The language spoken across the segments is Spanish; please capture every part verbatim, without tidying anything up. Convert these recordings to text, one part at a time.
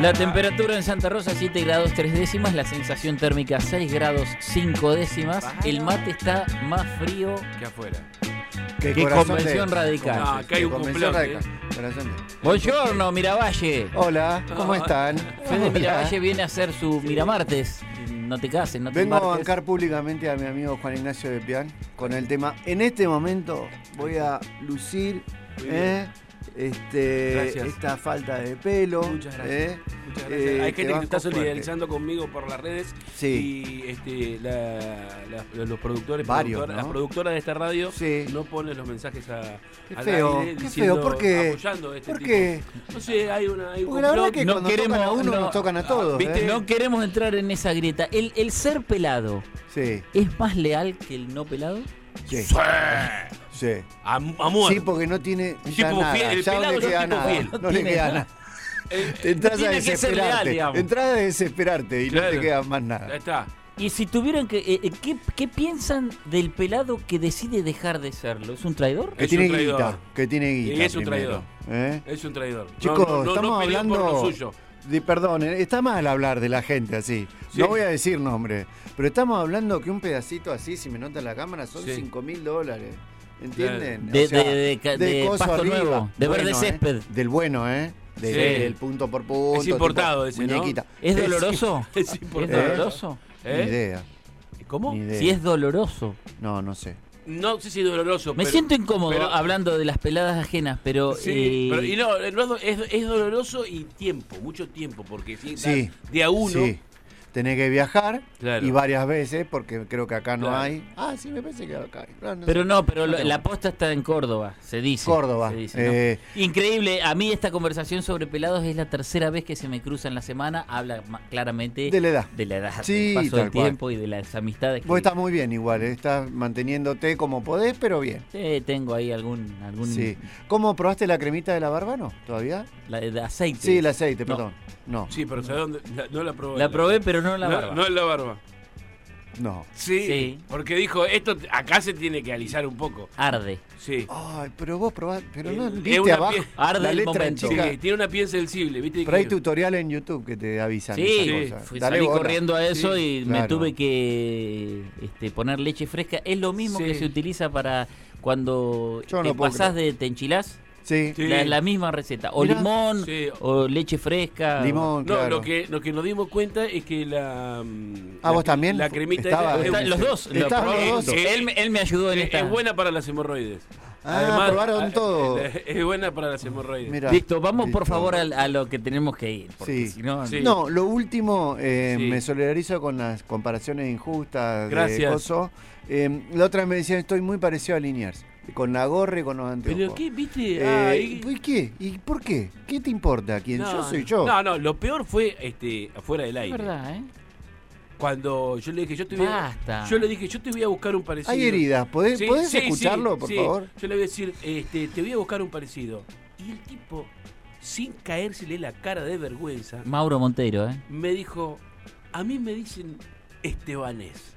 La temperatura en Santa Rosa siete grados tres décimas, la sensación térmica seis grados cinco décimas. El mate está más frío que afuera. Que Convención de... Radical. No, acá hay un complot. ¿eh? Buongiorno, Miravalle. Hola, ¿cómo están? Fede Miravalle viene a hacer su Miramartes. No te cases, no te Vengo embarques. a bancar públicamente a mi amigo Juan Ignacio de Pian con el tema. En este momento voy a lucir eh, este, esta falta de pelo. Muchas gracias. Eh, Muchas gracias. eh, Hay gente que se está fuerte. solidarizando conmigo por las redes. Sí. Y este, la, la, los productores, Varios, productora, ¿no? las productoras de esta radio Sí. no ponen los mensajes a, Qué al feo, aire qué diciendo, feo, ¿por qué? apoyando este ¿Por tipo. qué? No sé, hay una hay un Porque la verdad complot. que No cuando queremos- tocan a uno no- nos tocan a todos. ¿viste? ¿eh? No queremos entrar en esa grieta. El, el ser pelado Sí, es más leal que el no pelado. sí, Sí. sí. A, a muerte. Sí, porque no tiene ya Tipo nada, fiel, el ya no pelado le es queda tipo nada, fiel. no No le tiene queda nada. nada. Eh, Te entras a tiene que ser desesperarte, leal, digamos. entras a desesperarte y no Claro. te queda más ya nada. está. Y si tuvieran que... eh, eh, ¿qué, ¿Qué piensan del pelado que decide dejar de serlo? ¿Es un traidor? Que Es tiene un traidor. guita, que tiene guita. Y es un primero, ¿eh? Es un traidor. Chicos, no, no, no, estamos no peleó hablando por lo suyo. de, perdón, eh, está mal hablar de la gente así. Sí. No voy a decir nombre, pero estamos hablando que un pedacito así, si me nota en la cámara, son Sí. cinco mil dólares. ¿Entienden? De- O sea, de- de ca- de coso pasto arriba. nuevo, de verde Bueno, césped. ¿eh? Del bueno, ¿eh? De- Sí. Del punto por punto. Es importado tipo ese, ¿no? muñequita. ¿Es doloroso? Es ¿Es importante. doloroso? Ni ¿Eh? idea, ¿Cómo? ni idea. Si es doloroso. No, no sé. No sé si es doloroso. Me pero- siento incómodo pero- hablando de las peladas ajenas, pero... Sí, eh, pero y no, no es, do- es, es doloroso y tiempo, mucho tiempo, porque si Sí. de a uno. Sí. Tenés que viajar Claro. y varias veces, porque creo que acá no Claro. hay. Ah, sí, me parece que acá hay. No, no Pero sé. no, pero No lo- tengo. la posta está en Córdoba, se dice. Córdoba. se dice, ¿no? eh, Increíble, a mí esta conversación sobre pelados es la tercera vez que se me cruza en la semana, habla ma- claramente de la edad. de la edad, Sí, del paso tal del cual. tiempo y de las amistades que Vos estás muy bien igual, eh, estás manteniéndote como podés, pero bien. Eh, tengo ahí algún algún Sí. ¿Cómo probaste la cremita de la barba, no? ¿Todavía? la, de aceite. Sí, el aceite, No. perdón. No. Sí, pero ¿sabes dónde? La- no la probé. La probé, pero no en la no, barba. no en la barba. No. Sí, Sí. porque dijo, esto acá se tiene que alisar un poco. Arde. Sí. Ay, pero vos probás, pero no Eh, es viste una abajo pie- Arde la el letra en momento. Sí, chica. tiene una piel sensible, ¿viste? Pero hay que- tutoriales en YouTube que te avisan Sí, esas sí, cosas. fui, Dale salí bola. corriendo a eso Sí, y me claro. tuve que este, poner leche fresca. Es lo mismo Sí. que se utiliza para cuando Yo te no puedo pasás creer. de te enchilás. Sí, Sí. La, la misma receta. O Mirá. limón, Sí. o leche fresca. limón, No, claro. lo que, lo que nos dimos cuenta es que la. mm, Ah, la- ¿vos también? La cremita Estaba- esa- Están los dos. lo Estaban probé. los dos. Él, él me ayudó en es, esta. es buena para las hemorroides. Ah, probaron ah, todo. Es, es buena para las hemorroides. Mirá. Listo, vamos por Listo. favor a, a lo que tenemos que ir. Porque Sí. si no. Sí. No, lo último, eh, Sí. me solidarizo con las comparaciones injustas de Gracias. Coso. Eh, la otra vez me decían, estoy muy parecido a Liniers, con la gorra y con los anteojos. Pero qué, viste. Eh, Ah, y- ¿Y qué? ¿Y por qué? ¿Qué te importa? ¿Quién no, yo soy yo? No, no, lo peor fue este afuera del Es aire. verdad, ¿eh? Cuando yo le dije, yo te voy a, Basta. yo le dije, yo te voy a buscar un parecido. Hay heridas, ¿podés, Sí, ¿podés sí, escucharlo, sí, por sí. favor? Yo le voy a decir, este, te voy a buscar un parecido. Y el tipo, sin caérsele la cara de vergüenza, Mauro Monteiro, ¿eh? me dijo, a mí me dicen Estebanés.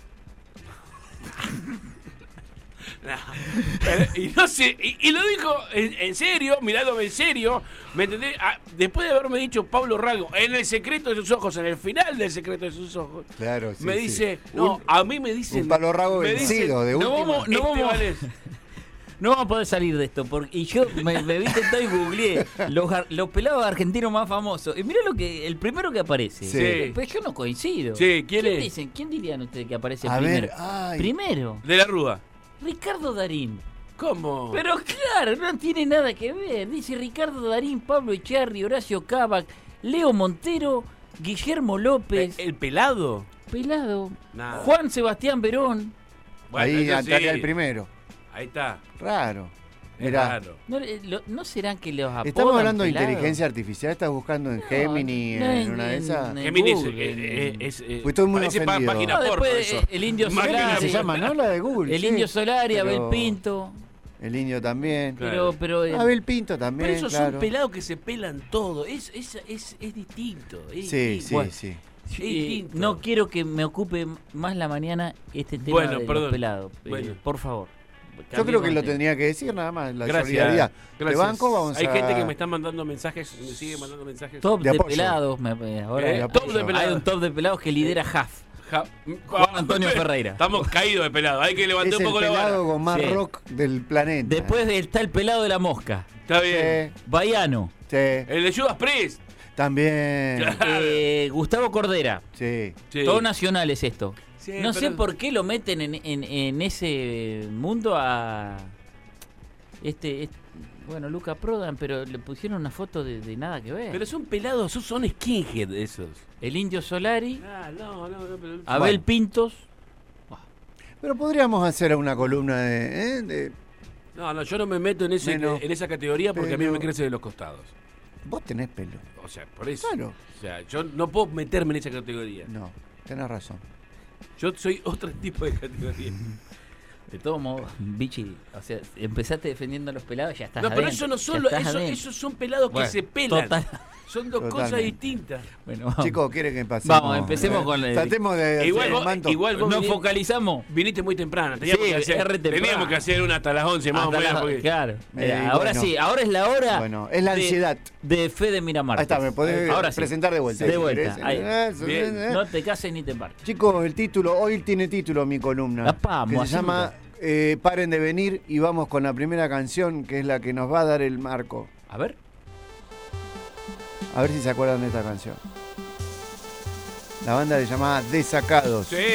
No, pero- y no sé, y, y lo dijo en, en serio, mirándome en serio, ¿me entendés? Ah, después de haberme dicho Pablo Rago, en el secreto de sus ojos, en el final del secreto de sus ojos, Claro, sí, me sí. dice, no, Un- a mí me dicen... un Pablo Rago me vencido, de no última. vamos- no vamos- Estebanés. No vamos a poder salir de esto. Porque, y yo me, me vi tentado y googleé los, ar- los pelados argentinos más famosos. Y mirá lo que el primero que aparece. Sí. Pero yo no coincido. Sí, ¿quién es? dicen? ¿Quién dirían ustedes que aparece A primero? ver, ay. Primero, De la Rúa. Ricardo Darín. ¿Cómo? Pero claro, no tiene nada que ver. Dice Ricardo Darín, Pablo Echarri, Horacio Cavac, Leo Montero, Guillermo López, ¿El pelado? Pelado, Nada. Juan Sebastián Verón. Ahí eso estaría sí. el primero. Ahí está. Raro. Es Mirá. raro. ¿No, eh, lo- ¿no serán que los apodan Estamos hablando de pelado? inteligencia artificial, estás buscando en No, Gemini, no, en una de esas. en- Géminis Google, eh, en- es, eh, Pues estoy muy parece pa- ofendido. página No, porno después eso. eh, el Indio Máquina Solari. se llama, ¿no? La de Google. El sí. Indio Solari, Abel Pero- Pinto. El Indio también. Claro. Pero, pero, eh, Abel Pinto también, Pero esos claro. son pelados que se pelan todo. Es, es, es, es distinto. Es Sí, distinto. sí, Bueno. sí. Es eh, distinto. no quiero que me ocupe más la mañana este tema Bueno, de perdón. los pelados. Eh, Bueno. por favor. Yo creo que lo tendría que decir nada más, la Gracias, solidaridad. gracias. De banco vamos Hay a... gente que me está mandando mensajes, me sigue mandando mensajes. Top de de, apoyo. pelados. Me, ahora Eh, hay- top de pelados. Hay un top de pelados que lidera Huff. Ja- Juan Antonio Ferreira. Estamos caídos de pelado, hay que levantar Es un el poco la pelado vara. con más Sí. rock del planeta. Después está el pelado de la mosca. Está bien. Sí, Baiano. sí, El de Judas Priest. también. Eh, Gustavo Cordera. Sí. Sí. Todo nacional es esto. Sí, no sé pero- por qué lo meten en, en, en ese mundo a este, este- bueno, Luca Prodan, pero le pusieron una foto de, de nada que ver. Pero son pelados, son, son skinhead esos. El Indio Solari, Ah, no, no, no, pero... Abel Bueno. Pintos. Pero podríamos hacer una columna de... ¿eh? de- No, no, yo no me meto en, ese, Menos en esa categoría porque a mí pelo. me crece de los costados. Vos tenés pelo. O sea, por eso. Claro. O sea, yo no puedo meterme en esa categoría. No, tenés razón. Yo soy otro tipo de categoría. De todos modos, bichi, o sea, empezaste defendiendo a los pelados y ya estás No, pero adentro, eso no ya son, lo- estás eso- adentro. esos son pelados Bueno, que se pelan. total. Son dos Totalmente. cosas distintas. Bueno, vamos. Chicos, ¿quieren que pasemos? Vamos, empecemos con el- Tratemos de Igual hacer vos- el manto. igual vos- Nos vení- focalizamos. Viniste muy temprano. Teníamos, Sí, que, hacer, re temprano. teníamos que hacer una hasta las once más o Hasta menos. la- porque- Claro. Eh, Eh, ahora bueno. sí, ahora es la hora. Bueno, es la de- ansiedad. De Fede Miramar. Ahí está, me podés Ahora sí. presentar de vuelta. De si vuelta. querés. Ahí. Eso, Bien. eh. No te cases ni te embarques. Chicos, el título, hoy tiene título mi columna. Apá, que se Moacilda. llama eh, Paren de venir y vamos con la primera canción que es la que nos va a dar el marco. A ver. A ver si se acuerdan de esta canción. La banda se llamaba Desacados. Sí.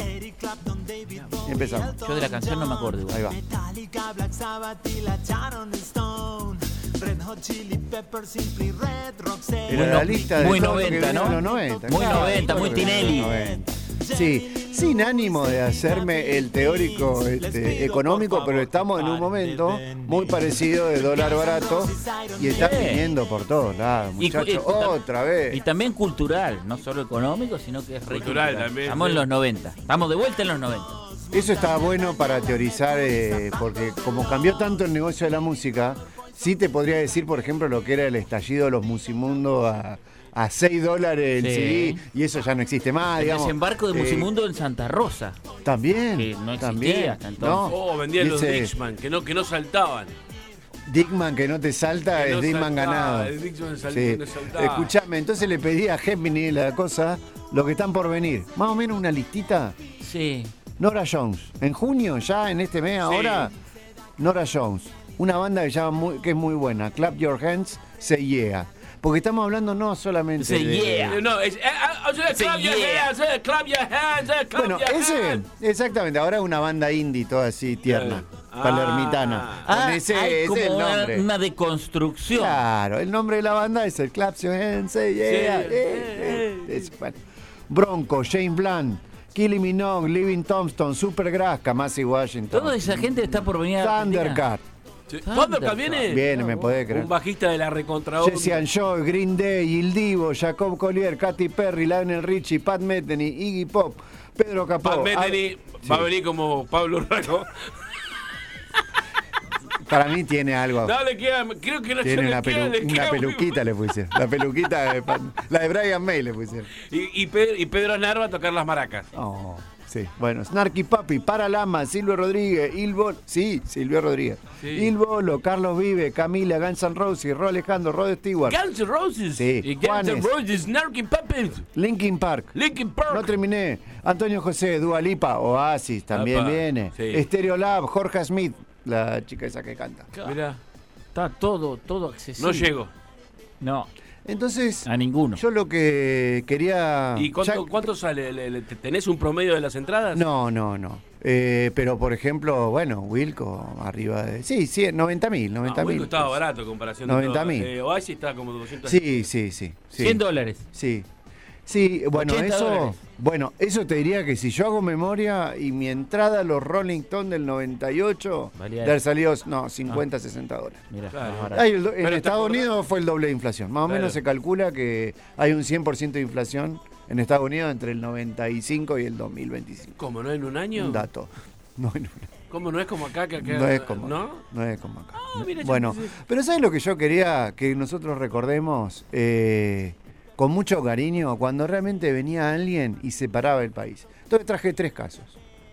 Y empezamos. Yo de la canción no me acuerdo igual. Ahí va. Metallica, Black Sabbath y la Sharon Stone. Red Hot Chili Peppers, Simply Red, Roxette. Era la lista de muy todo lo que noventa, venía ¿no? en los noventa. Muy claro, noventa, todo muy lo que venía en los Tinelli. noventa. Sí, sin ánimo de hacerme el teórico este, económico, pero estamos en un momento muy parecido de dólar barato y está Sí. viniendo por todos lados, Y cu- muchachos. y tam- Otra vez. Y también cultural, no solo económico, sino que es re Cultural también, Estamos sí. en los noventa. Estamos de vuelta en los noventa. Eso está bueno para teorizar, eh, porque como cambió tanto el negocio de la música, sí te podría decir, por ejemplo, lo que era el estallido de los Musimundo a, a seis dólares el Sí. C D, y eso ya no existe más, El digamos. desembarco de Eh, Musimundo en Santa Rosa. También, que no existía también. hasta entonces. ¿no? Oh, vendían los Dice, Dixman, que no, que no saltaban. Dickman que no te salta Que es no Dickman saltaba, ganado. el Dixman sal- Sí. no saltaba. Escuchame, entonces le pedí a Gemini la cosa, lo que están por venir. Más o menos una listita. Sí. Nora Jones. En junio, ya en este mes ahora, Nora Jones. Una banda que, llama muy- que es muy buena. Clap Your Hands, Say Yeah. Porque estamos hablando no solamente Say de... Yeah. Eh, No, es, eh, ah, o sea, Sí, clap your yeah. hands, eh, clap your hands, eh, clap Bueno, your ese, hands. exactamente. Ahora es una banda indie toda así tierna, Ah. palermitana. Ah, Con ese, hay ese como es el una, nombre. una deconstrucción. Claro, el nombre de la banda es el Clap Your Hands, Say Yeah. Sí. eh, eh, es- bueno. Bronco, James Blunt, Kylie Minogue, Living Tombstone, Supergrass, Kamasi Washington, Toda esa gente está por venir a Argentina. Thundercat. Sí. Thundercat. ¿Thundercat viene? Viene, me podés creer. Un bajista de la recontra. Jesse and Joy, Green Day, Il Divo, Jacob Collier, Katy Perry, Lionel Richie, Pat Metheny, Iggy Pop, Pedro Capó. Pat Metheny Ah, va a sí. venir como Pablo Rago. Para mí tiene algo. No le queda, creo que no Tiene le una, queda, pelu- le queda una muy- peluquita le pusieron. La peluquita de Pat- la de Brian May le pusieron. Y, y, Pedro, y Pedro Aznar va a tocar las maracas. Oh, sí. Bueno, Snarky Papi, Paralama, Silvio Rodríguez, Ilvo, sí, Silvio Rodríguez. Sí. Il Bolo, Carlos Vive, Camila, Guns N' Roses, Ro Alejandro, Rod Stewart, Guns N' Roses. Sí. Y Guns N' Juanes. Roses, Narky Puppets, Linkin Park. Linkin Park. No terminé. Antonio José, Dua Lipa, Oasis también Apa, viene. sí. Stereo Lab, Jorge Smith, la chica esa que canta. Mirá, Está todo, todo accesible. no llego. No, Entonces, a ninguno. yo lo que quería... ¿Y cuánto, ya- cuánto sale? ¿Le- le- ¿Tenés un promedio de las entradas? No, no, no. Eh, pero, por ejemplo, bueno, Wilco, arriba de... Sí, sí, noventa mil, No, noventa mil. Wilco estaba barato en comparación de noventa todo. mil. Eh, Oasis estaba como doscientos. Sí, sí, sí. sí. cien dólares. Sí. Sí, bueno, ochenta eso, dólares. bueno, eso te diría que si yo hago memoria y mi entrada a los Rolling Stones del noventa y ocho, Valía de haber salido, no, cincuenta, sesenta dólares. Mira, Claro. más barato. Ay, el do- en Pero te Estados acordás- Unidos fue el doble de inflación. Más o Claro. menos se calcula que hay un cien por ciento de inflación en Estados Unidos entre el noventa y cinco y el dos mil veinticinco. ¿Cómo no en un año? Un dato. No, no, ¿Cómo no es como acá? Que acá no es como ¿no? acá. No es como acá. Ah, mira, yo Bueno, pensé- pero ¿sabes lo que yo quería que nosotros recordemos eh, con mucho cariño? Cuando realmente venía alguien y separaba el país. Entonces traje tres casos.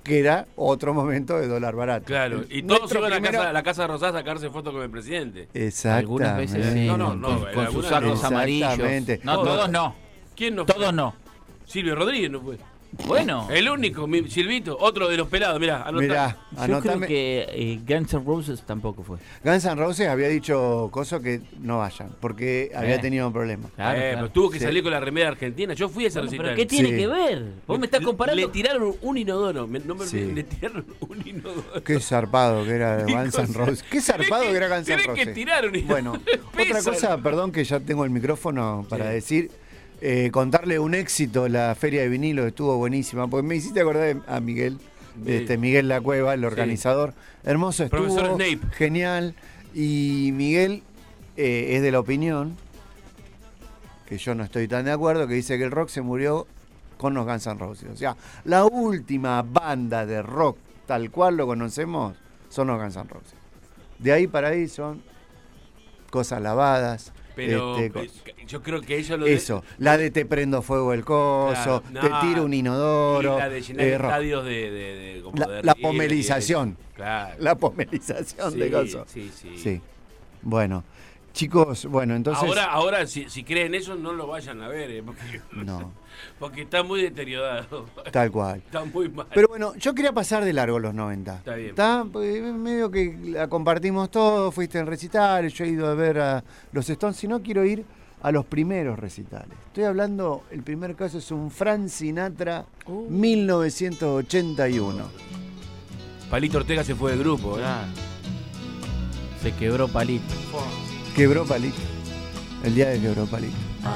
que era otro momento de dólar barato. Claro, y Nuestro todos iban a, primero- casa, a la Casa Rosada a sacarse fotos con el presidente. Algunas veces sí. No, no, no, con, en con sus algunas sacos no. amarillos. Exactamente. No, Todos. todos no. ¿Quién no fue? Todos no. Silvio Rodríguez no fue. Bueno, El único, mi Silvito, otro de los pelados, mirá, anotá. Mirá, yo creo anotame. que eh, Guns N' Roses tampoco fue. Guns N' Roses había dicho Coso que no vayan, porque había Eh. tenido problemas. Claro, eh, claro. pero tuvo que Sí. salir con la remera argentina. Yo fui a ese Bueno, recital. pero ¿qué tiene Sí. que ver? Vos me estás comparando. Le tiraron un inodoro. me- no me Sí. olvidé, le tiraron un inodoro. Qué zarpado que era Qué Guns N' cosa. Roses. Qué zarpado Tenés que era Guns N' tenés Roses. que tirar un inodoro. Bueno, otra Pesa. cosa, perdón que ya tengo el micrófono para Sí. decir, eh, contarle un éxito, la feria de vinilo estuvo buenísima, porque me hiciste acordar de- a Miguel, Sí. este Miguel La Cueva, el organizador. Hermoso estuvo, Profesor Snape. genial. Y Miguel eh, es de la opinión, que yo no estoy tan de acuerdo, que dice que el rock se murió con los Guns N' Roses. O sea, la última banda de rock tal cual lo conocemos son los Guns N' Roses. De ahí para ahí son cosas lavadas. Pero este, co- eh, yo creo que ellos lo eso, la de te prendo fuego el coso, Claro, no, te tiro un inodoro. y la de llenar eh, rock. estadios de, de, de- como La- de la River y de- pomelización. Claro. La pomelización Sí, de coso. sí, sí. Sí. Bueno, chicos, bueno, entonces. ahora, ahora si, si creen eso, no lo vayan a ver, eh, porque, No, porque está muy deteriorado. tal cual. Está muy mal. Pero bueno, yo quería pasar de largo los noventa. Está bien. ¿Está? Porque medio que la compartimos todo, fuiste en recitales, yo he ido a ver a los Stones, si no quiero ir a los primeros recitales. Estoy hablando, el primer caso es un Frank Sinatra, Uh. mil novecientos ochenta y uno. Palito Ortega se fue del grupo, ¿eh? Ah, se quebró Palito. Quebró Palito. El día de quebró Palito.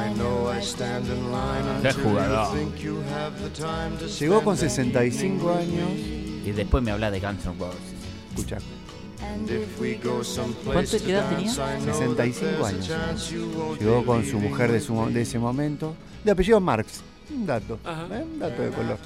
Qué jugador. Llegó con sesenta y cinco años. Y después me habla de Guns N' Roses. Escucha, ¿Cuánto de edad tenía? sesenta y cinco años. Llegó con su mujer de, su, mo- de ese momento, de apellido Marx. Un dato, Ajá. ¿eh? Un dato de color.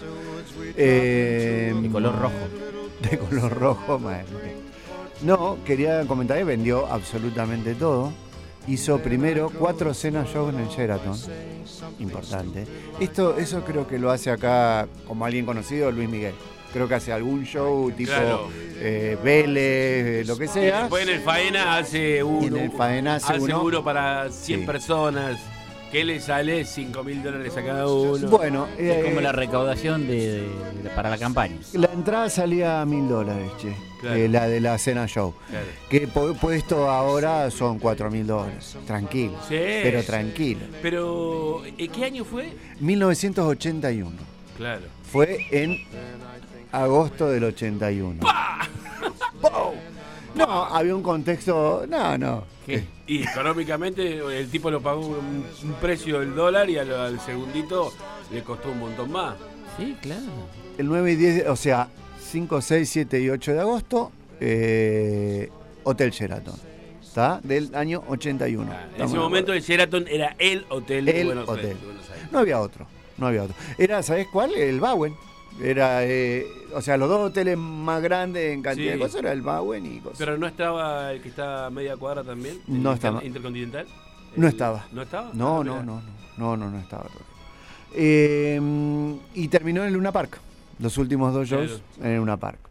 Eh, De color rojo. De color rojo, madre mía. No, quería comentar que vendió absolutamente todo. Hizo primero cuatro cenas shows en el Sheraton. Importante. Esto, eso creo que lo hace acá como alguien conocido, Luis Miguel. Creo que hace algún show tipo Claro. eh, Vélez, lo que Y sea. después en el Faena hace uno. Y en el Faena hace uno. uno para cien Sí. personas. Que le sale cinco mil dólares a cada uno. Bueno, Es eh, como la recaudación de, de- de- para la campaña. la entrada salía a mil dólares, che. Claro. Eh, la de la cena show. Claro. Que pu- puesto ahora son cuatro mil dólares. Tranquilo. Sí. Pero tranquilo. Pero, ¿en qué año fue? mil novecientos ochenta y uno. Claro. Fue en agosto del ochenta y uno. ¡Pau! No, había un contexto. No, no. ¿Qué? Y económicamente el tipo lo pagó un, un precio del dólar y al, al segundito le costó un montón más. Sí, claro. El nueve y diez, o sea, cinco, seis, siete y ocho de agosto, eh, Hotel Sheraton. ¿Está? Del año ochenta y uno. Ah, en Estamos ese de momento el Sheraton era el hotel de El Buenos hotel. Aires. de Buenos Aires. No había otro, no había otro. Era, ¿sabés cuál? El Bowen. Era, eh, o sea, los dos hoteles más grandes en cantidad Sí. de cosas era el Bowen y cosas. Pero no estaba el que está a media cuadra también. el No Inter- estaba. Intercontinental. No El- estaba. ¿No estaba? No, Ah, no, mirá. no, no, no, no, no estaba todo. Eh, y terminó en el Luna Park. Los últimos dos shows en el Luna Park.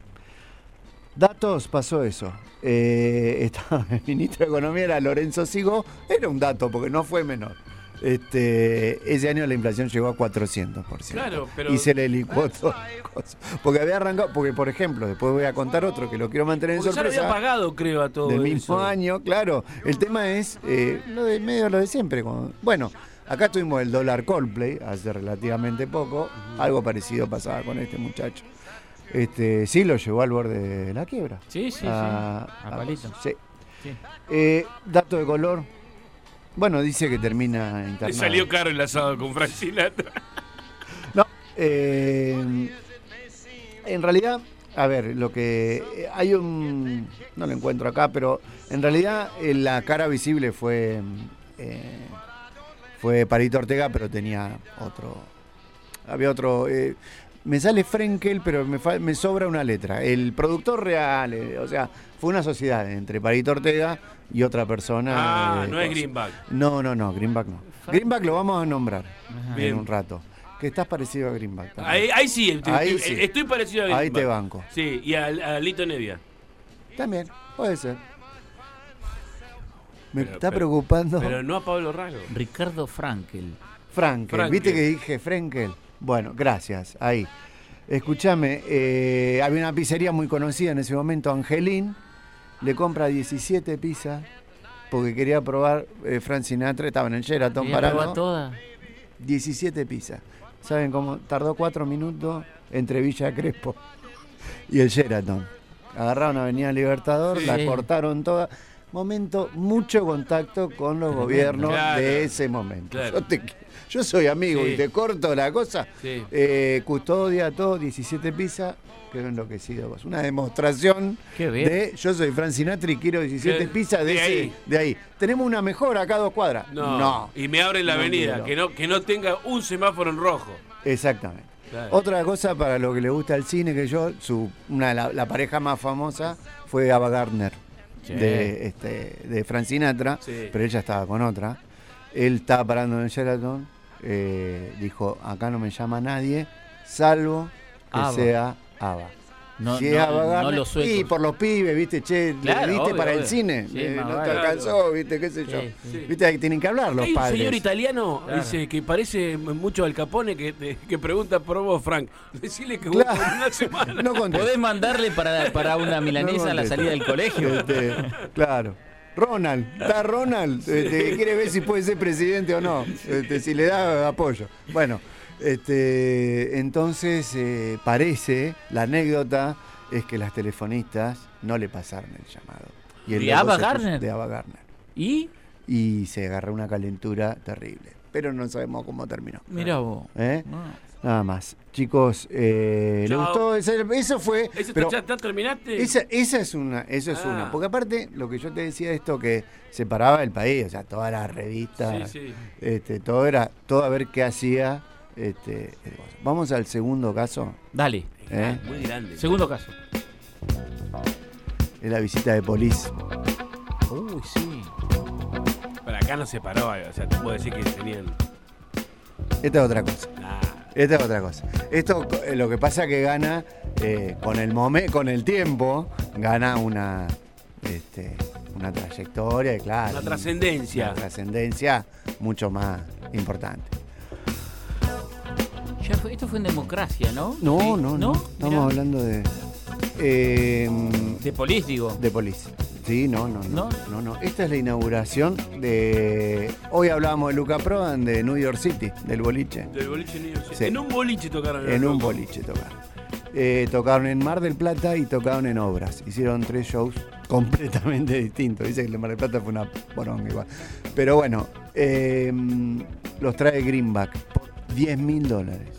Datos, pasó eso. Eh, estaba el ministro de Economía, era Lorenzo Sigo. Era un dato, porque no fue menor. Este, ese año la inflación llegó a cuatrocientos por ciento. Claro, pero- Y se le licuó todo. Porque había arrancado, porque por ejemplo, después voy a contar otro que lo quiero mantener en Porque ya lo sorpresa. había pagado, creo, a todo Del eso. mismo año, claro. El tema es eh, lo de medio lo de siempre. cuando- bueno, acá tuvimos el dólar Coldplay hace relativamente poco. Algo parecido pasaba con este muchacho. Este, sí, lo llevó al borde de la quiebra. Sí, sí, A- sí. A Palito. Sí. Sí. Eh, dato de color. Bueno, dice que termina Le internado. salió caro el asado con Frank Sinatra. No, eh, en realidad, a ver, lo que eh, hay un, no lo encuentro acá, pero en realidad eh, la cara visible fue eh, fue Palito Ortega, pero tenía otro, había otro. Eh, me sale Frenkel, pero me, fa- me sobra una letra. El productor real, eh, o sea, fue una sociedad entre Palito Ortega y otra persona. Ah, eh, no es cosa. Greenback. No, no, no, Greenback no. Greenback lo vamos a nombrar Ajá. Bien. en un rato. que estás parecido a Greenback. también. Ahí, ahí sí, estoy, Ahí estoy- sí. estoy parecido a Greenback. Ahí te banco. Sí, y a, a Lito Nevia. También, puede ser. Me Pero- está pero- preocupando Pero no a Pablo Rago. Ricardo Frankel. Frankel. Frankel. ¿Viste que dije Frankel? Bueno, gracias. Ahí. Escúchame, eh, había una pizzería muy conocida en ese momento, Angelín. Le compra diecisiete pizzas porque quería probar eh, Frank Sinatra. Estaba en el Sheraton Quería probar parado. toda. diecisiete pizzas. ¿Saben cómo? Tardó cuatro minutos entre Villa Crespo y el Sheraton. Agarraron Avenida Libertador, Sí. la cortaron toda. Momento, mucho contacto con los gobiernos Claro. de ese momento. Claro. Yo, te- yo soy amigo Sí. y te corto la cosa. Sí. Eh, custodia, todo, diecisiete pizzas. Quedó enloquecido vos. Una demostración Qué bien. de yo soy Frank Sinatra y quiero diecisiete De- pizzas de, de ese- ahí. de ahí. Tenemos una mejor acá a dos cuadras. No. no. Y me abren la No avenida, quiero. que no, que no tenga un semáforo en rojo. Exactamente. Claro. Otra cosa para lo que le gusta el cine, que yo, su, una, la, la pareja más famosa fue Ava Gardner, Sí. de, este, de Frank Sinatra, Sí. pero ella estaba con otra. Él estaba parando en el Sheraton, eh, dijo, acá no me llama nadie, salvo que Ava. sea Ava. No, Si es no, Ava no Gardner, los suecos. y por los pibes, viste, che, le Claro, diste obvio, para el obvio. cine, Sí, eh, más no te vale. alcanzó, viste, qué sé yo. Sí, sí. Viste, ahí tienen que hablar los Hay un padres. señor italiano, Claro. dice, que parece mucho al Capone, que, te- que pregunta por vos, Frank. Decirle que Claro. vos por una semana. No contestes. ¿Podés mandarle para, para una milanesa No a la contestes. salida del colegio? Este, claro. Ronald, está Ronald, este, quiere ver si puede ser presidente o no, este, si le da apoyo. Bueno, este, entonces eh, parece, la anécdota es que las telefonistas no le pasaron el llamado. Y el ¿De loco Ava se puso- Gardner? De Ava Gardner. ¿Y? Y se agarró una calentura terrible, pero no sabemos cómo terminó. Mirá vos. ¿Eh? No. Nada más. Chicos, eh, ¿le Chao. gustó? Ese- Eso fue... ¿Eso pero- ya, ya terminaste? esa, esa es una, eso es Ah. una. Porque aparte, lo que yo te decía esto que separaba el país, o sea, todas las revistas, Sí, sí. este, todo era, todo a ver qué hacía. Este, vamos al segundo caso, Dale. ¿eh? Muy grande. Segundo caso. Es la visita de Police. Uy, sí. Pero acá no se paró, o sea, te puedo decir que tenían. Esta es otra cosa. Nah. Esta es otra cosa. Esto, eh, lo que pasa que gana eh, con el momen- con el tiempo, gana una, este, una trayectoria, y claro, Una trascendencia. una trascendencia mucho más importante. Ya fue- esto fue en democracia, ¿no? No, Sí. no, no. Estamos Mirá. hablando de. eh, De polis, digo. de Police. Sí, no, no, no, ¿No? no, no. Esta es la inauguración de. Hoy hablábamos de Luca Prodan de New York City, del boliche. Del boliche New York City. Sí. En un boliche tocaron. En el un rock. boliche tocaron. Eh, tocaron en Mar del Plata y tocaron en Obras. Hicieron tres shows completamente distintos. Dice que el Mar del Plata fue una poronga igual. Pero bueno, eh, los trae Greenback por diez mil dólares.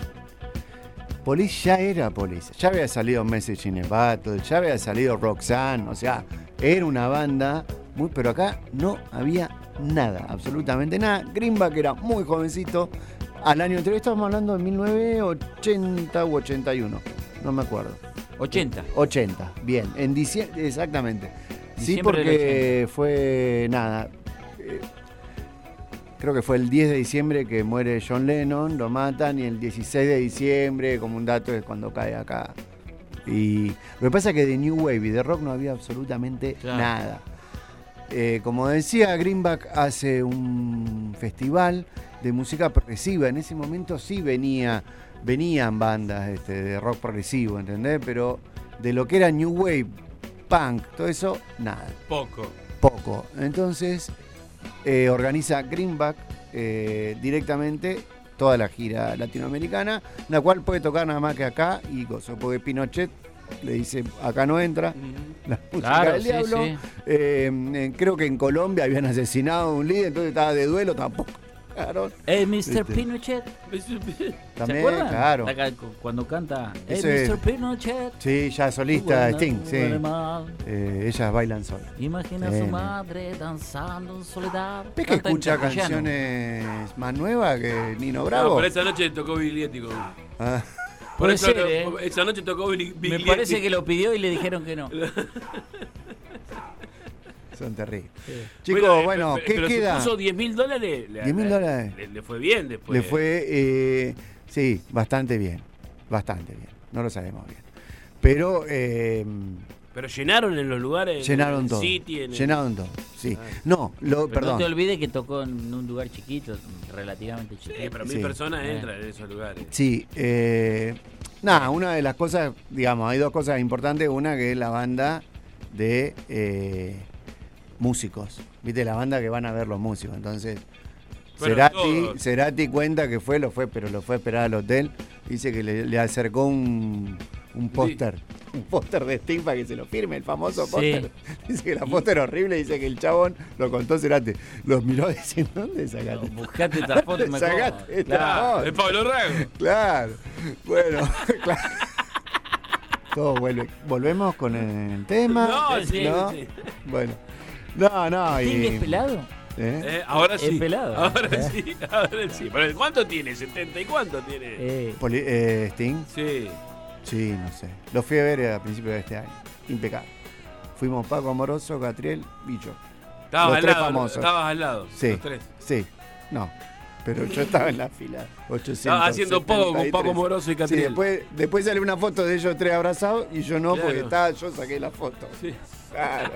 Police ya era Police. Ya había salido Message in a Battle, ya había salido Roxanne. O sea, era una banda muy. Pero acá no había nada, absolutamente nada. Greenback era muy jovencito. Al año anterior, estamos hablando de mil novecientos ochenta u ochenta y uno. No me acuerdo. ochenta. ochenta, bien. En diciembre, exactamente. Sí, Diciembre del porque fue nada. eh, creo que fue el diez de diciembre que muere John Lennon, lo matan, y el dieciséis de diciembre, como un dato, es cuando cae acá. Y lo que pasa es que de New Wave y de rock no había absolutamente Claro. nada. Eh, como decía, Greenback hace un festival de música progresiva. En ese momento sí venía, venían bandas este, de rock progresivo, ¿entendés? Pero de lo que era New Wave, punk, todo eso, nada, Poco. poco. Entonces eh, organiza Greenback eh, directamente toda la gira latinoamericana, la cual puede tocar nada más que acá y gozo, porque Pinochet le dice, acá no entra. La música Claro, del sí, diablo. sí. Eh, eh, creo que en Colombia habían asesinado a un líder, entonces estaba de duelo, tampoco. Claro. Eh, mister Este. Pinochet. ¿Se También, acuerdan? claro. Acá, cu- cuando canta. Eh, Ese- mister Pinochet. Sí, ya solista Buena- Sting, sí. buena mal. Eh, ellas bailan solas. Imagina a Sí, su sí. madre danzando en soledad. ¿Ves que Canta en escucha castellano. canciones más nuevas que Nino No, Bravo? pero esa noche tocó Biglietti. con- Ah, Por Puede eso ser, lo- ¿eh? Esa noche tocó Bigli- Me Biglietti. parece que lo pidió y le dijeron que no. son terribles. Sí. Chicos, eh, bueno, pero- ¿qué pero queda? Si puso diez mil dólares. le- diez mil le- dólares. Le, le fue bien después. Le fue. eh, sí, bastante bien, bastante bien, no lo sabemos bien. Pero eh, Pero llenaron en los lugares. llenaron en el todo, City, en el- llenaron todo, sí. Ah. No, lo, Pero perdón. no te olvides que tocó en un lugar chiquito, relativamente Sí, chiquito. pero mil Sí. personas Eh. entran en esos lugares. Sí, eh, nada, una de las cosas, digamos, hay dos cosas importantes. Una que es la banda de eh, músicos, ¿viste? La banda que van a ver los músicos. Entonces, Pero Cerati, todos. Cerati cuenta que fue, lo fue, pero lo fue a esperar al hotel. Dice que le, le acercó un, un póster, un póster de Sting para que se lo firme, el famoso Sí. póster. Dice que la foto era horrible, dice que el chabón lo contó Cerati. Los miró y dice, ¿dónde sacaste? Buscate esta foto y me Sacaste como. esta Claro. foto. Es Pablo Rago. Claro, bueno, claro. Todo vuelve. ¿Volvemos con el tema? No, sí, ¿No? sí. Bueno. No, no. ¿Sting Y, es pelado? ¿eh? Eh, ahora Es sí. pelado. Ahora sí, ahora sí. Pero ¿cuánto tiene? ¿setenta y cuánto tiene? Eh, Poli- eh, Sting, Sí. sí, no sé. Lo fui a ver a principios de este año. Impecable. Fuimos Paco Amoroso, Catriel y yo. Estabas Los al tres lado. famosos. Estabas al lado. Sí. Los tres. Sí, no. Pero yo estaba en la fila ochocientos. Estaba haciendo poco con Paco Moroso y Sí, Catriel. después, después sale una foto de ellos tres abrazados y yo no, Claro. porque estaba, yo saqué la foto. Sí. Claro.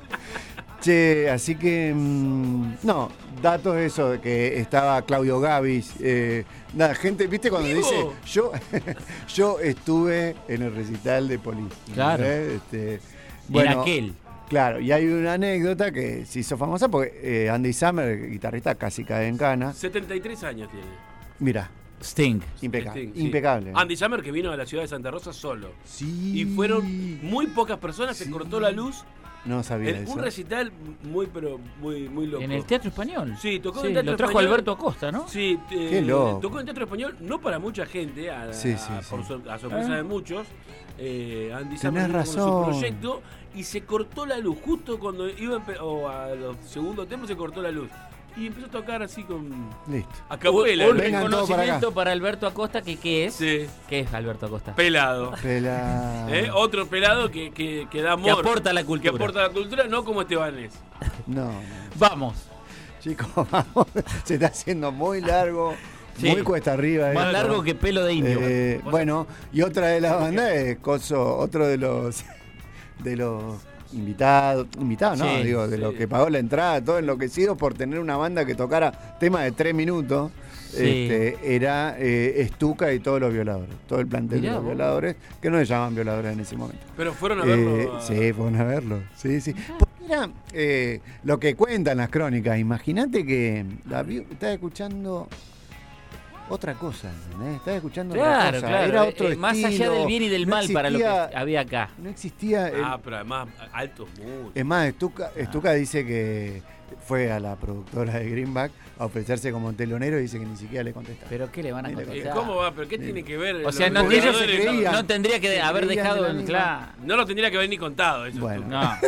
Che, así que, mm, no, datos eso de que estaba Claudio Gavis, eh, nada, gente, ¿viste cuando ¿Vivo? dice, yo yo estuve en el recital de Police? Claro. Este, en aquel. Claro, y hay una anécdota que se hizo famosa porque eh, Andy Summer, guitarrista, casi cae en cana. setenta y tres años tiene. Mira, Sting. impecable, Sting, sí. impecable. Andy Summer, que vino a la ciudad de Santa Rosa solo. Sí. Y fueron muy pocas personas, se Sí. cortó la luz. No sabía En eso. un recital muy, pero muy, muy loco. En el Teatro Español. Sí, tocó en Sí, el Teatro lo trajo Español. Alberto Acosta, ¿no? Sí, eh, Qué loco. tocó en Teatro Español, no para mucha gente, a, Sí, sí, a- sí. por sor- a sorpresa Ah. de muchos. Eh, Andy Tenés Summer vino con razón. su proyecto y se cortó la luz. Justo cuando iba a, empe- o a los segundos tiempos se cortó la luz. Y empezó a tocar así con. Listo. A cabuela. Un ¿no? Vengan todos para reconocimiento acá. para, Alberto Acosta, que ¿qué es? Sí, ¿Qué es Alberto Acosta? pelado. Pela... ¿Eh? Otro pelado que, que, que da amor. Que aporta a la cultura. Que aporta a la cultura, no como Estebanés. No, no. Vamos. Chicos, vamos. Se está haciendo muy largo, Sí. muy cuesta arriba. Más esto. largo que pelo de indio. Eh, bueno, y otra de las bandas es Coso, otro de los de los invitados, invitados, ¿no? Sí, Digo, de sí. los que pagó la entrada, todo enloquecido por tener una banda que tocara temas de tres minutos. Sí. Este, era eh, Estuca y todos los violadores, todo el plantel Mirá de los vos. violadores, que no se llaman violadores en ese momento. Pero fueron a Eh, verlo. a- sí, fueron a verlo. Sí, sí. Porque era eh, lo que cuentan las crónicas. Imagínate que la vi- estaba escuchando otra cosa, ¿entendés? Estaba escuchando otra Claro, cosa. claro. Era Eh, otro eh, más allá estilo. del bien y del No mal para lo existía- que había acá. No existía. el- Ah, pero además, altos músicos. es más, Estuca, Estuca dice que fue a la productora de Greenback a ofrecerse como telonero y dice que ni siquiera le contestaron. ¿Pero qué le van a Ni le Eh, contestar? ¿Cómo va? ¿Pero qué tiene que ver? O sea, los no, Porque ellos ellos se violadores? creían. no tendría que Se haber creían dejado de la en misma. claro. No lo tendría que haber ni contado eso. Bueno. tú. No.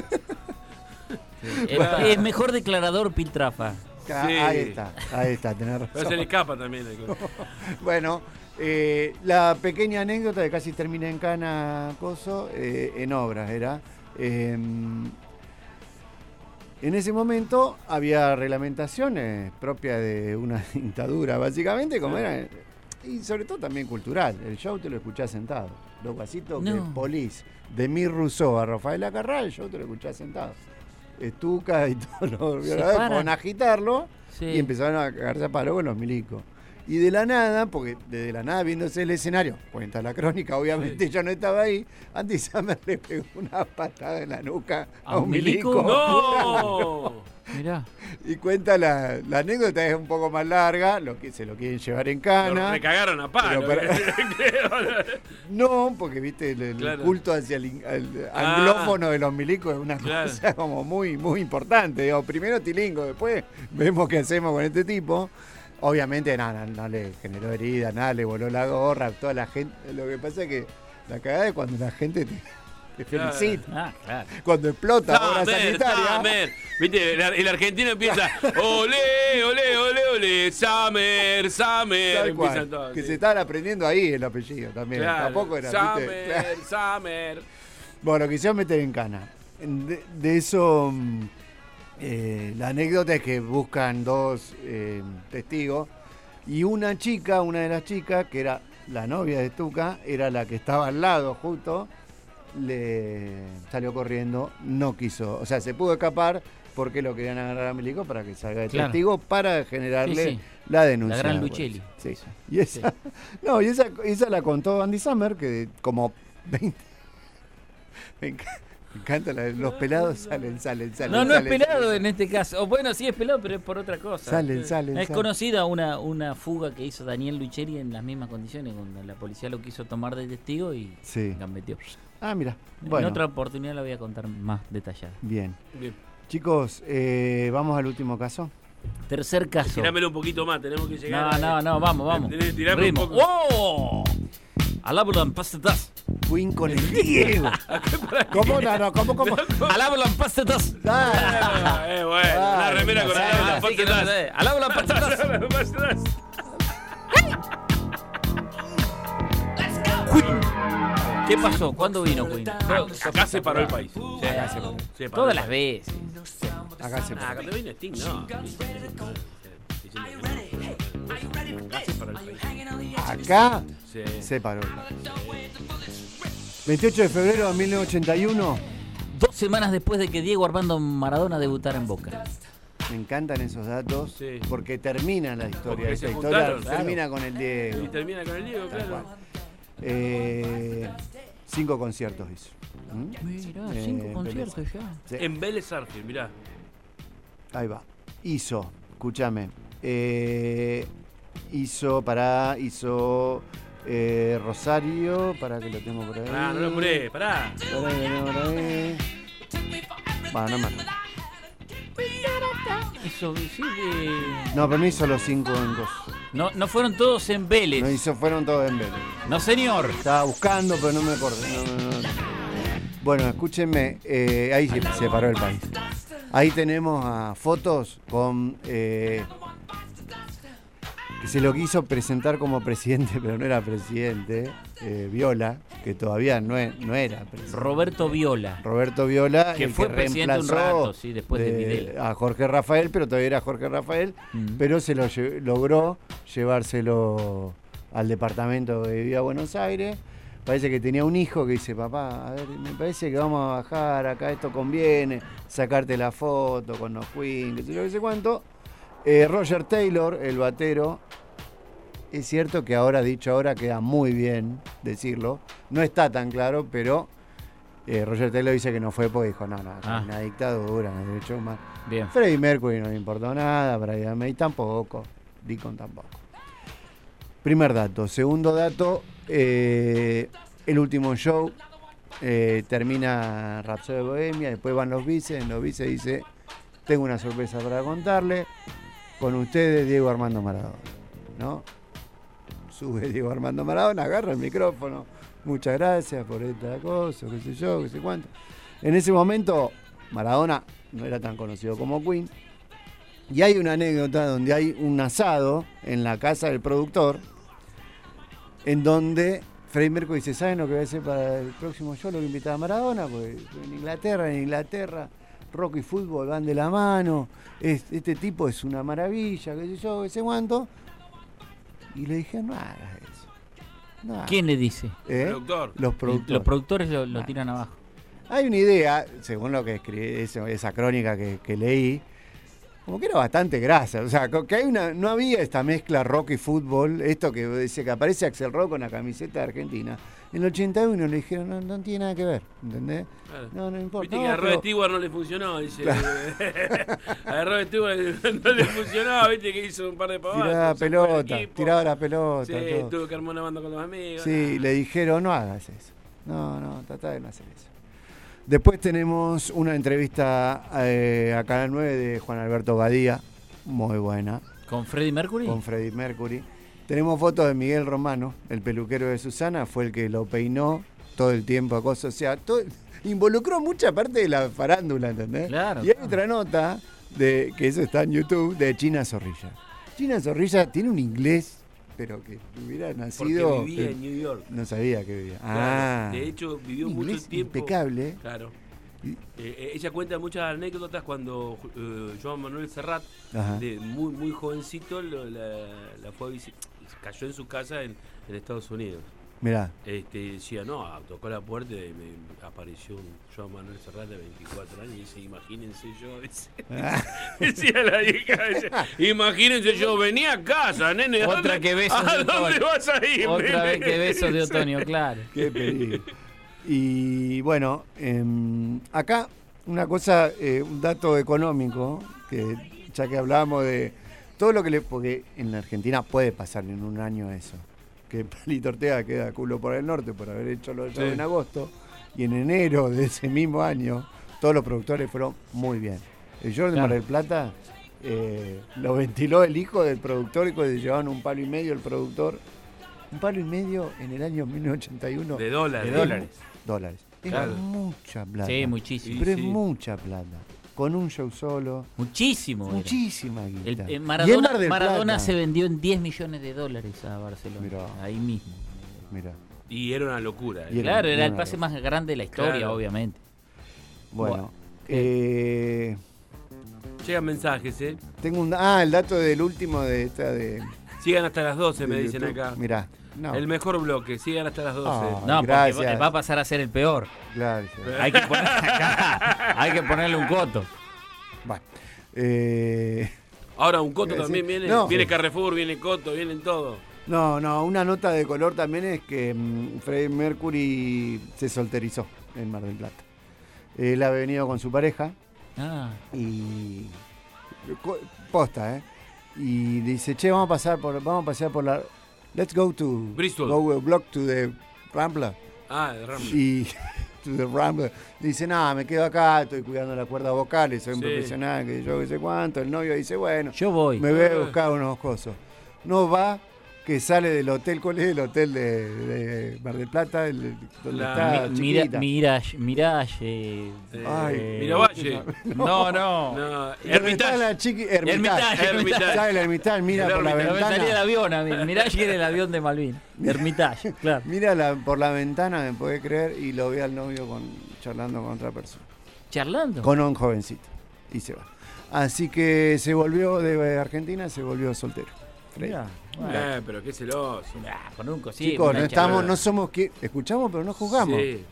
Es, Bueno. es mejor declarador Piltrafa. Ah, Sí. Ahí está, ahí está, tenés Pero razón. se le escapa también. el- Bueno, eh, la pequeña anécdota de casi termina en cana, Coso, eh, en obras era. eh, en ese momento había reglamentaciones propias de una dictadura, básicamente, como era. Y sobre todo también cultural. El show te lo escuchás sentado. Los vasitos No. de Police, de Mir Rousseau a Rafael Acarrá, el show te lo escuchás sentado. Estuca y todos los Se violadores paran. fueron a agitarlo Sí. y empezaron a cagarse a palo con los milicos. Y de la nada, porque desde la nada viéndose el escenario, cuenta la crónica, obviamente yo no estaba ahí, Andy Summer le pegó una patada en la nuca a, ¿A un un milico. milico? ¡No! Mirá. Y cuenta la, la anécdota, es un poco más larga, lo que se lo quieren llevar en Lo cana. recagaron a palo. Pero para- No, porque viste, el, el Claro. culto hacia el, in- al Ah. anglófono de los milicos es una Claro. cosa como muy, muy importante. Digo, primero tilingo, después vemos qué hacemos con este tipo. Obviamente nada, no, no le generó herida, nada, le voló la gorra, toda la gente. Lo que pasa es que la cagada es cuando la gente te, te Claro. felicita, Ah, claro. cuando explota obra Samer, sanitaria. Samer. Viste, el, el argentino empieza, ole, ole, ole, ole, Samer, Samer. Tal cual, Empiezan todos, que sí. se estaban aprendiendo ahí el apellido también. Claro. Tampoco era. Samer, ¿viste? Claro. Samer. Bueno, quisieron meter en cana. De, de eso, mm, eh, la anécdota es que buscan dos eh, testigos Y una chica, una de las chicas, que era la novia de Tuca, era la que estaba al lado justo, le salió corriendo, no quiso, o sea, se pudo escapar porque lo querían agarrar a Milico para que salga de Claro. testigo para generarle Sí, sí. la denuncia. La gran por Luchelli. eso. Sí. Y esa, no, y esa, esa la contó Andy Sammer, que como veinte. Me encanta, me encanta la- los pelados salen, salen, salen. No, no es salen, pelado salen. en este caso. O bueno, sí es pelado, pero es por otra cosa. Salen, salen, Es salen. conocida una, una fuga que hizo Daniel Luccheri en las mismas condiciones, cuando la policía lo quiso tomar de testigo y Sí. gambeteó. Ah, mira. En Bueno, otra oportunidad la voy a contar más detallada. bien. Bien. Chicos, eh, vamos al último caso. Tercer caso. Tirámelo un poquito más, tenemos que llegar. No, a- no, no, vamos, vamos. Tenés que tirarme un Ritmo. poco. ¡Oh! Alábulan pastetas. Queen con el Diego. ¿Cómo? No, no, ¿cómo, cómo? Alábulan pastetas. Ah, Eh, bueno, Ah, una remera con pasala. la Así que no sé. Alábulan pastetas. ¿Qué pasó? ¿Cuándo vino Queen? Acá se paró el país. acá se paró. Se paró Todas el las país. veces. Acá se Ah, paró. acá te vino Sting, no. Acá se paró el país. Acá Sí. se paró. veintiocho de febrero de mil novecientos ochenta y uno. Dos semanas después de que Diego Armando Maradona debutara en Boca. Me encantan esos datos Sí. porque termina la historia. Porque Esta se historia juntaron, claro. termina con el Y Diego. termina con el Diego, Tal claro. cual. Eh, cinco conciertos hizo. ¿Mm? Mirá, Eh, cinco Vélez. conciertos ya. Sí. En Vélez Arfield, mirá. Ahí va. Hizo, escúchame. Eh, hizo, pará, hizo eh, Rosario, para que lo tengo por ahí. Pará, no lo apuré, pará. Por ahí, por ahí, por ahí. Bueno, no me acuerdo. Eso, sí, de- No, pero no hizo los cinco en dos. no, no fueron todos en Vélez. No hizo, fueron todos en Vélez. No, señor. Estaba buscando, pero no me acuerdo. No, no, no. Bueno, escúchenme, eh, ahí se, se paró el país. Ahí tenemos a fotos con eh, que se lo quiso presentar como presidente, pero no era presidente, eh, Viola, que todavía no, es- no era presidente. Roberto Viola. Roberto Viola, Que el fue que presidente un reemplazó rato, sí, después de Videla. a Jorge Rafael, pero todavía era Jorge Rafael, Mm. pero se lo lle- logró llevárselo al departamento de Vía Buenos Aires. Parece que tenía un hijo que dice, papá, a ver, me parece que vamos a bajar acá, esto conviene, sacarte la foto con los Queen, que sé yo, qué sé cuánto. Eh, Roger Taylor, el batero, es cierto que ahora, dicho ahora, queda muy bien decirlo. No está tan claro, pero eh, Roger Taylor dice que no fue porque dijo, no, no, Ah. una dictadura, de hecho, más. Bien. Freddie Mercury no le importó nada, Brian May tampoco, Deacon tampoco. Primer dato. Segundo dato, eh, el último show eh, termina Rhapsody de Bohemia, después van los bices, en los bices dice, tengo una sorpresa para contarle, con ustedes Diego Armando Maradona, ¿no? Sube Diego Armando Maradona, agarra el micrófono, muchas gracias por esta cosa, qué sé yo, qué sé cuánto. En ese momento, Maradona no era tan conocido como Queen, y hay una anécdota donde hay un asado en la casa del productor, en donde Freddie Mercury dice, ¿saben lo que voy a hacer para el próximo show? Lo que invitaba a Maradona, pues en Inglaterra, en Inglaterra, rock y fútbol van de la mano, es- este tipo es una maravilla, qué sé yo, qué sé cuánto. Y le dije, no hagas eso. No hagas". ¿Quién le dice? ¿Eh? Productor. Los productores. Los productores lo, lo Ah. tiran abajo. Hay una idea, según lo que escribí, eso- esa crónica que, que leí, como que era bastante grasa. O sea, co- que hay una, no había esta mezcla rock y fútbol, esto que dice que aparece Axel Rock con la camiseta de Argentina. En el ochenta y uno le dijeron, no, no tiene nada que ver, ¿entendés? Claro. No, no importa. Viste No, que a Rod pero- Stewart no le funcionó, dice. A Rod Stewart no le funcionó, viste que hizo un par de pavadas. tiraba la se fue del pelota, equipo. tiraba la pelota. Sí, todo. tuvo que armar una banda con los amigos. Sí, le dijeron, no hagas eso. No, no, trata de no hacer eso. Después tenemos una entrevista eh, a Canal nueve de Juan Alberto Badía, muy buena, ¿Con Freddie Mercury? con Freddie Mercury. Tenemos fotos de Miguel Romano, el peluquero de Susana, fue el que lo peinó todo el tiempo a cosas. O sea, todo, involucró mucha parte de la farándula, ¿entendés? Claro, Y hay claro. otra nota, de que eso está en YouTube, de China Zorrilla. China Zorrilla tiene un inglés, pero que hubiera Porque nacido... vivía en New York. No sabía que vivía. Claro. Ah, De hecho, vivió un mucho inglés tiempo. impecable. Claro. Eh, ella cuenta muchas anécdotas cuando eh, Joan Manuel Serrat, Ajá. de muy muy jovencito, lo- la, la fue a visi- cayó en su casa en, en Estados Unidos. Mirá. Este, decía, no, tocó la puerta y me apareció un Joan Manuel Serrat de veinticuatro años y dice, imagínense yo, dice, decía la hija, decía, imagínense yo, venía a casa, nene. ¿a Otra dónde- que besos ¿A de dónde otoño. vas a ir? Otra vez nene? que besos de otoño, claro. Qué peligro. Y bueno, em, acá una cosa, eh, un dato económico, que ya que hablábamos de todo lo que le... Porque en la Argentina puede pasar en un año eso, que Palito Ortega queda culo por el norte por haber hecho lo de Sí. en agosto, y en enero de ese mismo año todos los productores fueron muy bien. El Jordi Claro. Mar del Plata eh, lo ventiló el hijo del productor y que llevaban un palo y medio el productor. Un palo y medio en el año mil novecientos ochenta y uno. De dólares. De dólares. Dólares. Es Claro. mucha plata. Sí, muchísimo. Pero Sí, es sí. mucha plata. Con un show solo. Muchísimo. era. Muchísima El, guita. eh, Y en Maradona, Mar del Maradona Plata. se vendió en diez millones de dólares a Barcelona. Mirá. Ahí mismo. Mira. Y era una locura. Y eh. era- Claro, era el una pase locura. más grande de la historia, Claro. obviamente. Bueno. Bueno. eh, Llegan mensajes, ¿eh? tengo un... Ah, el dato del último de esta de... Sigan hasta las doce, me de dicen YouTube. acá. Mirá. No. El mejor bloque, sigan hasta las doce. Ah. No, Gracias. porque va a pasar a ser el peor. Gracias. Hay que, poner, hay que ponerle un coto. Bueno. Eh, Ahora un Coto Sí. también viene. No. Viene Carrefour, viene Coto, vienen todo. no, no, una nota de color también es que mm, Freddie Mercury se solterizó en Mar del Plata. Él había venido con su pareja Ah, y co- posta, ¿eh? Y dice, che, vamos a pasar por, vamos a pasear por la, let's go to Bristol. go a block to the Rambla Ah, de Rambo. y to the Rambla. Dice, nada, me quedo acá, estoy cuidando las cuerdas vocales, soy un Sí. profesional, que yo qué sé cuánto. El novio dice, bueno, yo voy. me voy a buscar unos cosos. No va, que sale del hotel, ¿cuál es el hotel de, de Mar del Plata? El, donde La- está Mi- mira, chiquita. Mirage, Mirage. eh, Eh, Ay, Miravalle. no, no. No, ¿Dónde está Hermitage. la chiqui? Hermitage, Hermitage. Hermitage. ¿Sabe el Hermitage? Mira El por la Hermitage. No me salía el ventana. avión a mí. Mirage era el avión de Malvinas. Hermitage, claro. Mira la- por la ventana, me puede creer, y lo ve al novio con, charlando con otra persona. Charlando. Con un jovencito. Y se va. Así que se volvió de Argentina, se volvió soltero. Freddy. Mirá, bueno. Eh, pero qué celoso. Ah, con un cosito. Chicos, una no estamos, charlada. no somos que escuchamos, pero no juzgamos. Sí.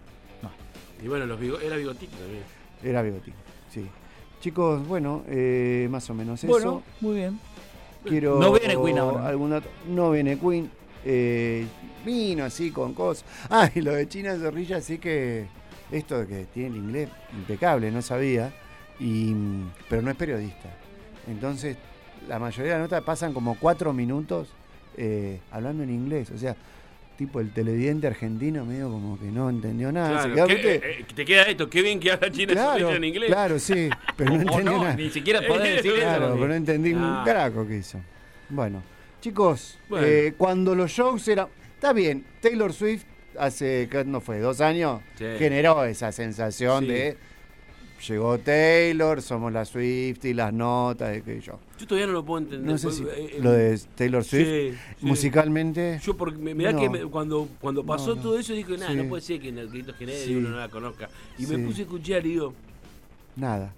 No. Y bueno, los bigo- era bigotito también. Era bigotín, sí. Chicos, bueno, eh, más o menos eso. Bueno, muy bien. Quiero No viene Queen ahora. algún dato. No viene Queen. Eh, vino así con cosas. Ah, y lo de China Zorrilla, sí que esto de que tiene el inglés impecable, no sabía. Y, pero no es periodista. Entonces, la mayoría de las notas pasan como cuatro minutos eh, hablando en inglés. O sea, tipo el televidente argentino medio como que no entendió nada. Se Claro, quedó, ¿qué- ¿viste? eh, eh, te queda esto, qué bien que habla chino Claro, en inglés. claro, sí, pero no O entendió no, nada. ni siquiera podés decir eso. Claro, pero no entendí un Ah. carajo que hizo. Bueno, chicos, Bueno. eh, cuando los shows eran... Está bien, Taylor Swift hace, ¿qué no fue? ¿Dos años? Sí. Generó esa sensación Sí. de... Llegó Taylor, somos la Swift y las notas, de que yo. Yo todavía no lo puedo entender. No sé si Eh, eh, lo de Taylor Swift, sí, sí. musicalmente... Yo porque me- mirá No. que me- cuando, cuando pasó No, no. todo eso dije, nada, Sí. no puede ser que en el grito genere Sí. y uno no la conozca. Y Sí. me puse a escuchar y digo, Nada.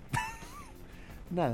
Nada.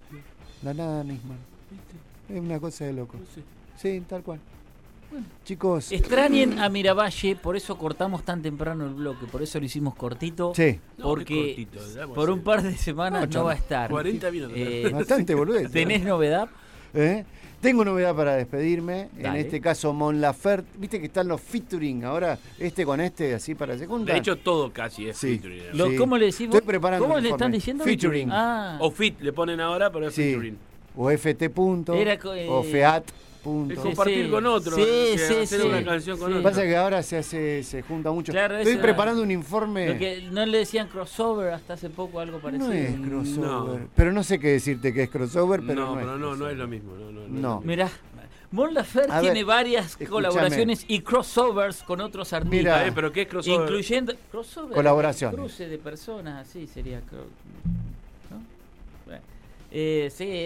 La nada misma. Es una cosa de loco. no sé. Sí, tal cual. Chicos, Extrañen a Miravalle, por eso cortamos tan temprano el bloque, por eso lo hicimos cortito. sí, No, Porque qué cortito, damos por un el- par de semanas No, no, chamo. va a estar. cuarenta minutos. Eh, bastante boludez. ¿Tenés novedad? ¿Eh? Tengo novedad para despedirme. En Dale. este caso, Mon Laferte. Viste que están los featuring ahora, este con este, así para se juntan. De hecho, todo casi es Sí. featuring. ¿no? Lo- Sí. ¿Cómo le decís vos? Estoy preparando ¿Cómo un le informe. están diciendo? Featuring. Ah, O fit le ponen ahora, pero es Sí. featuring. O F T punto, Era co- eh, o Feat punto. Es compartir con otro, Sí, que sí, hacer sí. una canción con Sí. otro. Pasa que ahora se hace, se junta mucho. Claro, Estoy eso- preparando un informe. lo que no le decían crossover hasta hace poco, algo parecido. No es crossover. No. Pero no sé qué decirte que es crossover, pero no, no, pero es no, no crossover. es lo mismo. No, no, no es No. lo mismo. Mirá, Mon Laferte A ver, tiene varias escúchame. colaboraciones y crossovers con otros artistas. Mira, Eh, pero ¿qué es crossover? Incluyendo crossover, Colaboraciones. cruce de personas, así sería. cro- ¿no? Bueno. Eh, sí,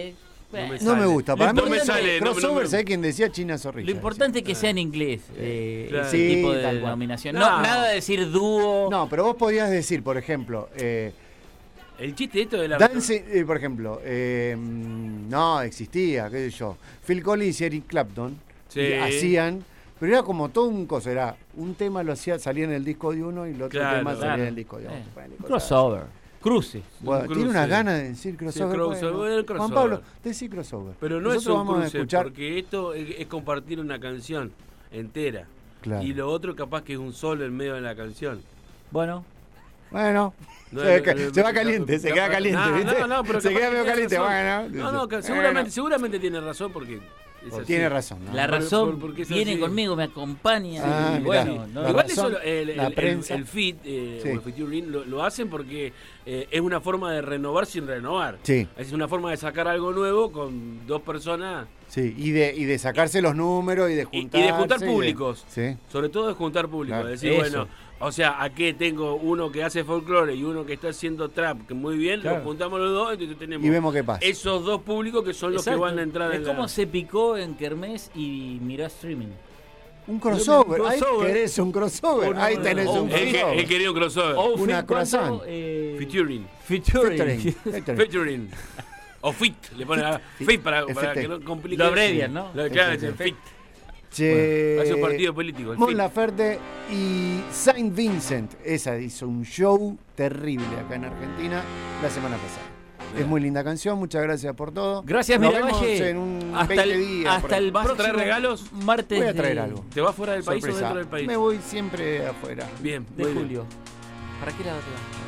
No me, No sale. me gusta. Para no mí, me sale. no- no crossover, me- ¿sabés quién decía? China Zorrilla. Lo importante es que sea en inglés, eh, Claro. ese Sí, tipo de tal cual. denominación. No. No, nada de decir dúo. No, pero vos podías decir, por ejemplo, eh, El chiste esto de la. Dancing, eh, por ejemplo, eh, no, existía, qué sé yo. Phil Collins y Eric Clapton Sí. y hacían, pero era como todo un coso, era un tema lo hacía, salía en el disco de uno y el otro Claro, tema salía claro. en el disco de otro. Eh, Ponele un cosas. crossover. Cruces. Bueno, Un tiene cruce. unas ganas de decir crossover. crossover, bueno. el crossover. Juan Pablo, decí crossover. Pero no Nosotros es un vamos a cruce, escuchar. porque esto es, es compartir una canción entera. Claro. Y lo otro capaz que es un solo en medio de la canción. Bueno, Bueno, No, se, no, ca- no, se va no, caliente, se no, queda no, caliente, no, ¿viste? no, no, pero se capaz queda que medio tiene caliente, razón. bueno. No, no, que Bueno. seguramente, seguramente tiene razón porque. es así. Tiene razón, ¿no? la por- razón por- porque es viene así. conmigo, me acompaña. Ah, y mirá. bueno, no, La Igual razón, eso, el, el, la el- prensa. el fit, eh, Sí. o el featuring lo, lo hacen porque eh, es una forma de renovar sin renovar. Sí. Es una forma de sacar algo nuevo con dos personas, Sí, y de, y de sacarse los números y de y, juntar. y de juntar públicos. Sí. Sobre todo de juntar público. Claro. De decir, Eso. bueno, o sea, aquí tengo uno que hace folclore y uno que está haciendo trap, que muy bien, Claro. los juntamos los dos, entonces tenemos Y vemos qué pasa. esos dos públicos que son los Exacto. que van a entrar Es en como la... se picó en Kermés y miró streaming. Un crossover. Un Ahí crossover. querés un crossover. O no, Ahí no, tenés no. un O- Él, que- crossover. él quería un crossover. O Una fit, croissant. ¿cuánto? Eh, Featuring. featuring. Featuring. Featuring. Featuring. O fit, le ponen a fit para, para que no complique. Lo abrevian, ¿no? Lo, claro, Sí, sí, dicen sí. fit. Che, Hace un partido político. el Mon fit. Laferte y Saint Vincent. Esa hizo un show terrible acá en Argentina la semana pasada. Es muy linda canción, muchas gracias por todo. Gracias, Nos Miravalle. vemos en un hasta veinte el, días. por hasta ahí. el ¿Vas a traer próximo regalos? Martes Voy a traer de- algo. ¿Te vas fuera del país Sorpresa. o dentro del país? Me voy siempre afuera. Bien, de muy bien. julio. ¿Para qué lado te vas?